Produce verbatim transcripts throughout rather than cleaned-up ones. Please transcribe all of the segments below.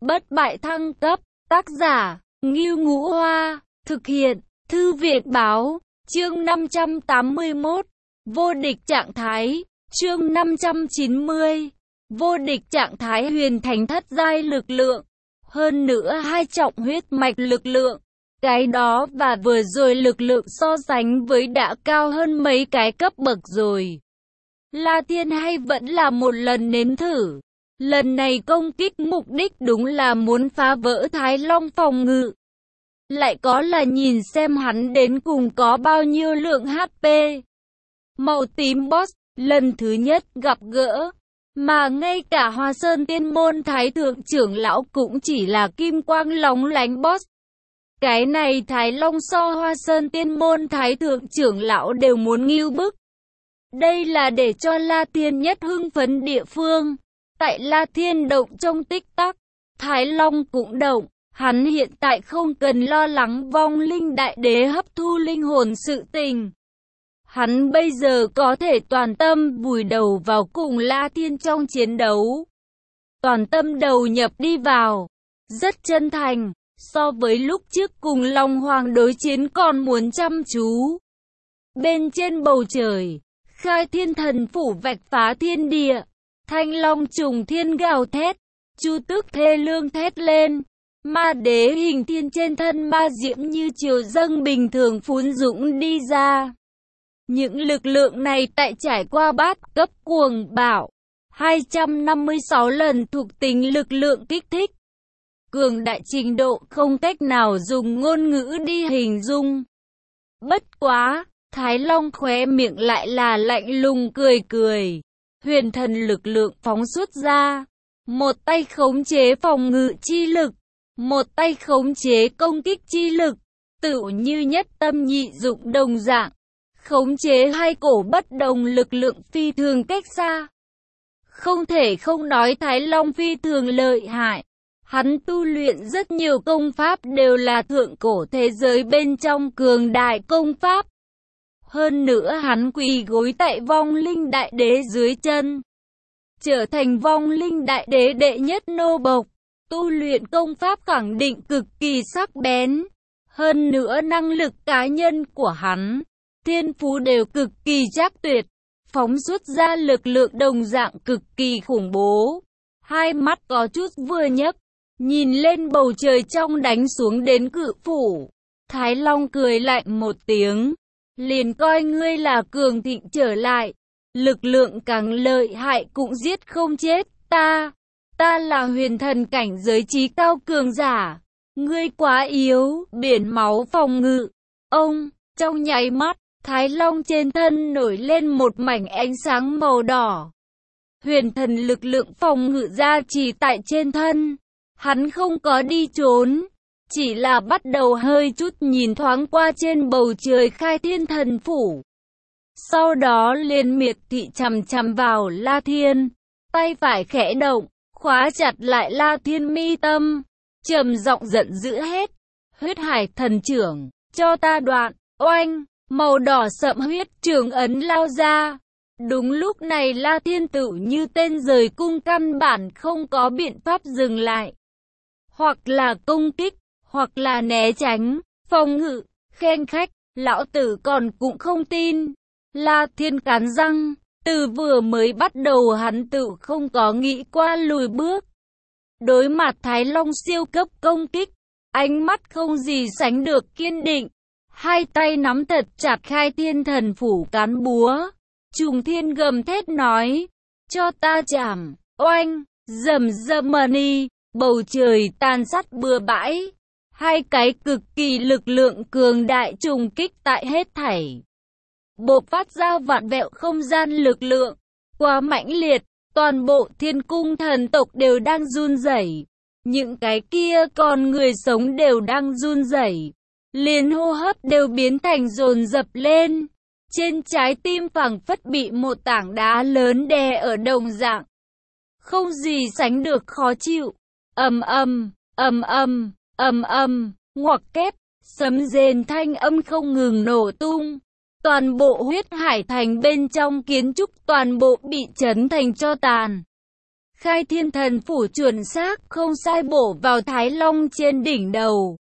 Bất bại thăng cấp, tác giả, Ngưu Ngũ Hoa, thực hiện, Thư viện Báo, chương năm trăm tám mươi mốt, vô địch trạng thái, chương năm trăm chín mươi, vô địch trạng thái huyền thành thất giai lực lượng, hơn nữa hai trọng huyết mạch lực lượng. Cái đó và vừa rồi lực lượng so sánh với đã cao hơn mấy cái cấp bậc rồi. La Thiên hay vẫn là một lần nếm thử. Lần này công kích mục đích đúng là muốn phá vỡ Thái Long phòng ngự. Lại có là nhìn xem hắn đến cùng có bao nhiêu lượng hát pê. Màu tím boss, lần thứ nhất gặp gỡ. Mà ngay cả Hoa Sơn Tiên Môn Thái Thượng trưởng lão cũng chỉ là kim quang lóng lánh boss. Cái này Thái Long so Hoa Sơn Tiên Môn Thái Thượng trưởng lão đều muốn nghưu bức. Đây là để cho La Thiên nhất hưng phấn địa phương. Tại La Thiên động trong tích tắc, Thái Long cũng động. Hắn hiện tại không cần lo lắng vong linh đại đế hấp thu linh hồn sự tình. Hắn bây giờ có thể toàn tâm vùi đầu vào cùng La Thiên trong chiến đấu. Toàn tâm đầu nhập đi vào. Rất chân thành. So với lúc trước cùng Long Hoàng đối chiến còn muốn chăm chú. Bên trên bầu trời, Khai Thiên Thần Phủ vạch phá thiên địa. Thanh Long trùng thiên gào thét. Chu Tước thê lương thét lên. Ma đế hình thiên trên thân ma diễm như triều dâng bình thường phún dũng đi ra. Những lực lượng này tại trải qua bát cấp cuồng bạo. hai trăm năm mươi sáu lần thuộc tính lực lượng kích thích. Cường đại trình độ không cách nào dùng ngôn ngữ đi hình dung. Bất quá, Thái Long khóe miệng lại là lạnh lùng cười cười. Huyền thần lực lượng phóng xuất ra. Một tay khống chế phòng ngự chi lực. Một tay khống chế công kích chi lực. Tựu như nhất tâm nhị dụng đồng dạng. Khống chế hai cổ bất đồng lực lượng phi thường cách xa. Không thể không nói Thái Long phi thường lợi hại. Hắn tu luyện rất nhiều công pháp đều là thượng cổ thế giới bên trong cường đại công pháp. Hơn nữa hắn quỳ gối tại vong linh đại đế dưới chân. Trở thành vong linh đại đế đệ nhất nô bộc. Tu luyện công pháp khẳng định cực kỳ sắc bén. Hơn nữa năng lực cá nhân của hắn, thiên phú đều cực kỳ chắc tuyệt. Phóng xuất ra lực lượng đồng dạng cực kỳ khủng bố. Hai mắt có chút vừa nhấc. Nhìn lên bầu trời trong đánh xuống đến cự phủ. Thái Long cười lạnh một tiếng. Liền coi ngươi là cường thịnh trở lại. Lực lượng càng lợi hại cũng giết không chết ta. Ta là huyền thần cảnh giới trí cao cường giả. Ngươi quá yếu, biển máu phòng ngự. Ông, trong nháy mắt, Thái Long trên thân nổi lên một mảnh ánh sáng màu đỏ. Huyền thần lực lượng phòng ngự ra chỉ tại trên thân. Hắn không có đi trốn, chỉ là bắt đầu hơi chút nhìn thoáng qua trên bầu trời Khai Thiên Thần Phủ. Sau đó liền miệt thị chằm chằm vào La Thiên, tay phải khẽ động, khóa chặt lại La Thiên mi tâm, trầm giọng giận dữ hết. Huyết hải thần trưởng, cho ta đoạn, oanh, màu đỏ sậm huyết trường ấn lao ra. Đúng lúc này La Thiên tự như tên rời cung căn bản không có biện pháp dừng lại. Hoặc là công kích, hoặc là né tránh, phòng ngự, khen khách, lão tử còn cũng không tin. La Thiên cắn răng, từ vừa mới bắt đầu hắn tự không có nghĩ qua lùi bước. Đối mặt Thái Long siêu cấp công kích, ánh mắt không gì sánh được kiên định. Hai tay nắm thật chặt Khai Thiên Thần Phủ cán búa. Trùng Thiên gầm thét nói, cho ta chảm, oanh, rầm rầm mani. Bầu trời tàn sát bừa bãi. Hai cái cực kỳ lực lượng cường đại trùng kích tại hết thảy. Bộc phát ra vạn vẹo không gian lực lượng. Quá mãnh liệt, toàn bộ thiên cung thần tộc đều đang run rẩy. Những cái kia còn người sống đều đang run rẩy. Liền hô hấp đều biến thành dồn dập lên. Trên trái tim phảng phất bị một tảng đá lớn đè ở đồng dạng. Không gì sánh được khó chịu. Ầm ầm, ầm ầm, ầm ầm, ngoặc kép, sấm rền thanh âm không ngừng nổ tung. Toàn bộ huyết hải thành bên trong kiến trúc toàn bộ bị chấn thành tro tàn. Khai thiên thần phủ chuẩn xác, không sai bổ vào Thái Long trên đỉnh đầu.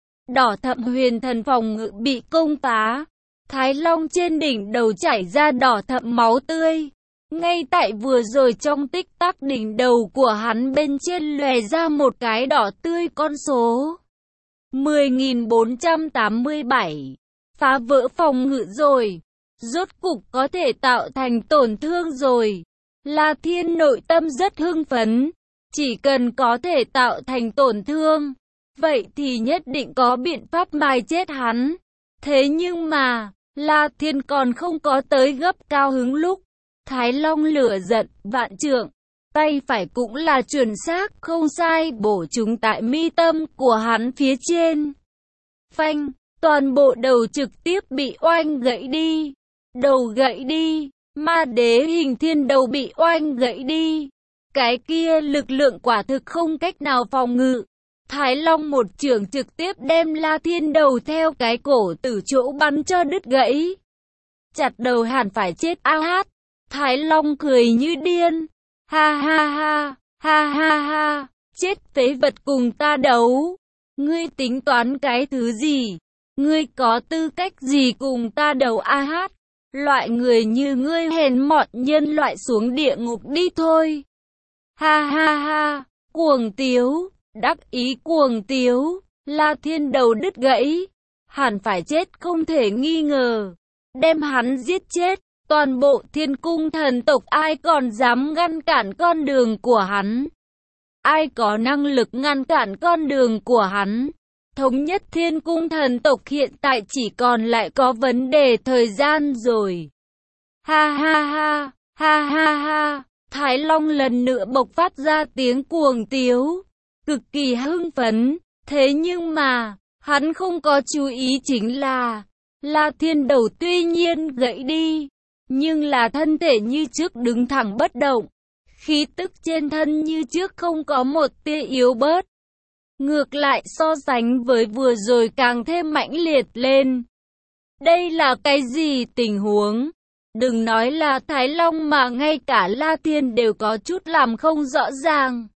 Đỏ thẫm huyền thần phòng ngự bị công phá. Thái Long trên đỉnh đầu chảy ra đỏ thẫm máu tươi. Ngay tại vừa rồi trong tích tắc đỉnh đầu của hắn bên trên lòe ra một cái đỏ tươi con số. mười nghìn bốn trăm tám mươi bảy. Phá vỡ phòng ngự rồi. Rốt cục có thể tạo thành tổn thương rồi. La Thiên nội tâm rất hưng phấn. Chỉ cần có thể tạo thành tổn thương, vậy thì nhất định có biện pháp mài chết hắn. Thế nhưng mà, La Thiên còn không có tới gấp cao hứng lúc. Thái Long lửa giận, vạn trượng. Tay phải cũng là chuẩn xác, không sai, bổ trúng tại mi tâm của hắn phía trên. Phanh, toàn bộ đầu trực tiếp bị oanh gãy đi. Đầu gãy đi, ma đế hình thiên đầu bị oanh gãy đi. Cái kia lực lượng quả thực không cách nào phòng ngự. Thái Long một chưởng trực tiếp đem La Thiên đầu theo cái cổ từ chỗ bắn cho đứt gãy. Chặt đầu hẳn phải chết a hát. Thái Long cười như điên. Ha ha ha, ha ha ha, chết phế vật cùng ta đấu. Ngươi tính toán cái thứ gì? Ngươi có tư cách gì cùng ta đấu a hát? Loại người như ngươi hèn mọn nhân loại xuống địa ngục đi thôi. Ha ha ha, cuồng tiếu, đắc ý cuồng tiếu, La Thiên đầu đứt gãy. Hẳn phải chết không thể nghi ngờ. Đem hắn giết chết. Toàn bộ Thiên Cung thần tộc ai còn dám ngăn cản con đường của hắn? Ai có năng lực ngăn cản con đường của hắn? Thống nhất Thiên Cung thần tộc hiện tại chỉ còn lại có vấn đề thời gian rồi. Ha ha ha, ha ha ha, Thái Long lần nữa bộc phát ra tiếng cuồng tiếu, cực kỳ hưng phấn. Thế nhưng mà, hắn không có chú ý chính là, La Thiên đầu tuy nhiên gãy đi, nhưng là thân thể như trước đứng thẳng bất động. Khí tức trên thân như trước không có một tia yếu bớt. Ngược lại so sánh với vừa rồi càng thêm mãnh liệt lên. Đây là cái gì tình huống? Đừng nói là Thái Long mà ngay cả La Thiên đều có chút làm không rõ ràng.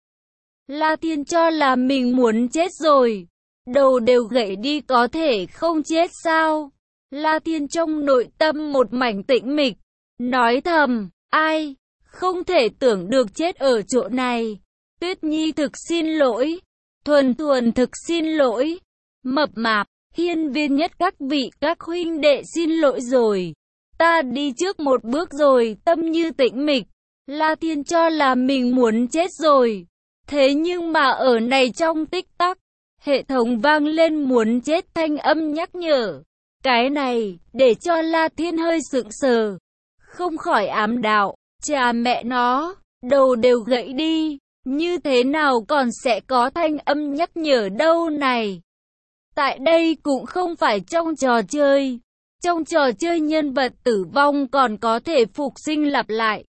La Thiên cho là mình muốn chết rồi. Đầu đều gãy đi có thể không chết sao? La Thiên trong nội tâm một mảnh tĩnh mịch, nói thầm, ai, không thể tưởng được chết ở chỗ này. Tuyết Nhi thực xin lỗi, Thuần Thuần thực xin lỗi, Mập Mạp, Hiên Viên Nhất các vị các huynh đệ xin lỗi rồi. Ta đi trước một bước rồi, tâm như tĩnh mịch. La Thiên cho là mình muốn chết rồi. Thế nhưng mà ở này trong tích tắc, hệ thống vang lên muốn chết thanh âm nhắc nhở. Cái này, để cho La Thiên hơi sững sờ. Không khỏi ám đạo, cha mẹ nó, đầu đều gãy đi. Như thế nào còn sẽ có thanh âm nhắc nhở đâu này? Tại đây cũng không phải trong trò chơi. Trong trò chơi nhân vật tử vong còn có thể phục sinh lặp lại.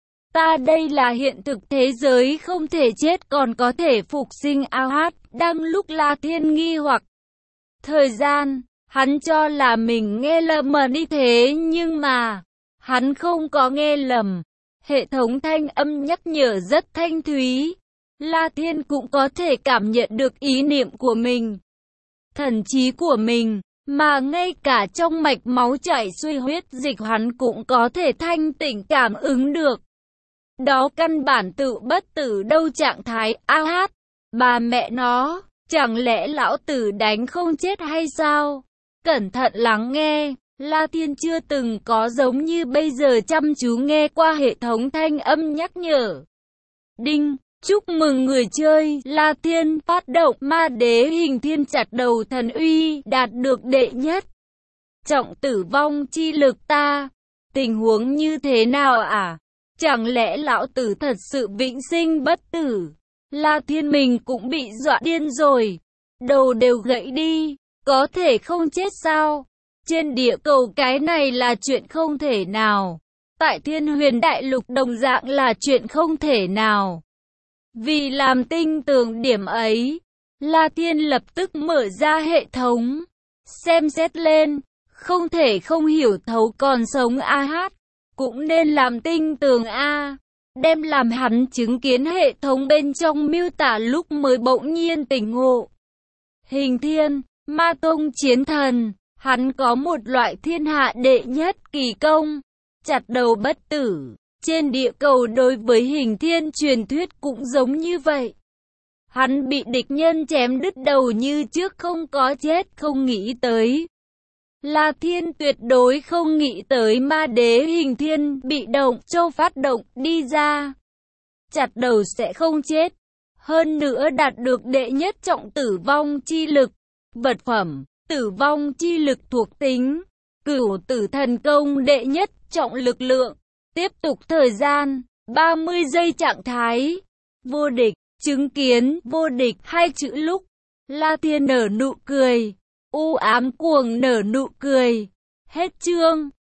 Ta đây là hiện thực thế giới không thể chết còn có thể phục sinh ao hát. Đang lúc La Thiên nghi hoặc thời gian, hắn cho là mình nghe lầm mà đi thế nhưng mà, hắn không có nghe lầm. Hệ thống thanh âm nhắc nhở rất thanh thúy. La Thiên cũng có thể cảm nhận được ý niệm của mình, thần trí của mình, mà ngay cả trong mạch máu chảy xuôi huyết dịch hắn cũng có thể thanh tỉnh cảm ứng được. Đó căn bản tự bất tử đâu trạng thái a hát. Bà mẹ nó, chẳng lẽ lão tử đánh không chết hay sao? Cẩn thận lắng nghe, La Thiên chưa từng có giống như bây giờ chăm chú nghe qua hệ thống thanh âm nhắc nhở. Đinh, chúc mừng người chơi, La Thiên phát động ma đế hình thiên chặt đầu thần uy, đạt được đệ nhất. Trọng tử vong chi lực ta, tình huống như thế nào à? Chẳng lẽ lão tử thật sự vĩnh sinh bất tử? La Thiên mình cũng bị dọa điên rồi, đầu đều gãy đi, có thể không chết sao? Trên địa cầu cái này là chuyện không thể nào. Tại Thiên Huyền Đại Lục đồng dạng là chuyện không thể nào. Vì làm tinh tường điểm ấy, La Thiên lập tức mở ra hệ thống, xem xét lên, không thể không hiểu thấu còn sống a hát, cũng nên làm tinh tường a. đem làm hắn chứng kiến hệ thống bên trong miêu tả lúc mới bỗng nhiên tỉnh ngộ. Hình thiên, ma tông chiến thần, hắn có một loại thiên hạ đệ nhất kỳ công, chặt đầu bất tử. Trên địa cầu đối với hình thiên truyền thuyết cũng giống như vậy. Hắn bị địch nhân chém đứt đầu như trước không có chết, không nghĩ tới. La Thiên tuyệt đối không nghĩ tới ma đế hình thiên bị động châu phát động đi ra. Chặt đầu sẽ không chết. Hơn nữa đạt được đệ nhất trọng tử vong chi lực. Vật phẩm, tử vong chi lực thuộc tính. Cửu tử thần công đệ nhất trọng lực lượng. Tiếp tục thời gian, ba mươi giây trạng thái. Vô địch, chứng kiến, vô địch hai chữ lúc. La Thiên nở nụ cười. U ám cuồng nở nụ cười. Hết chương.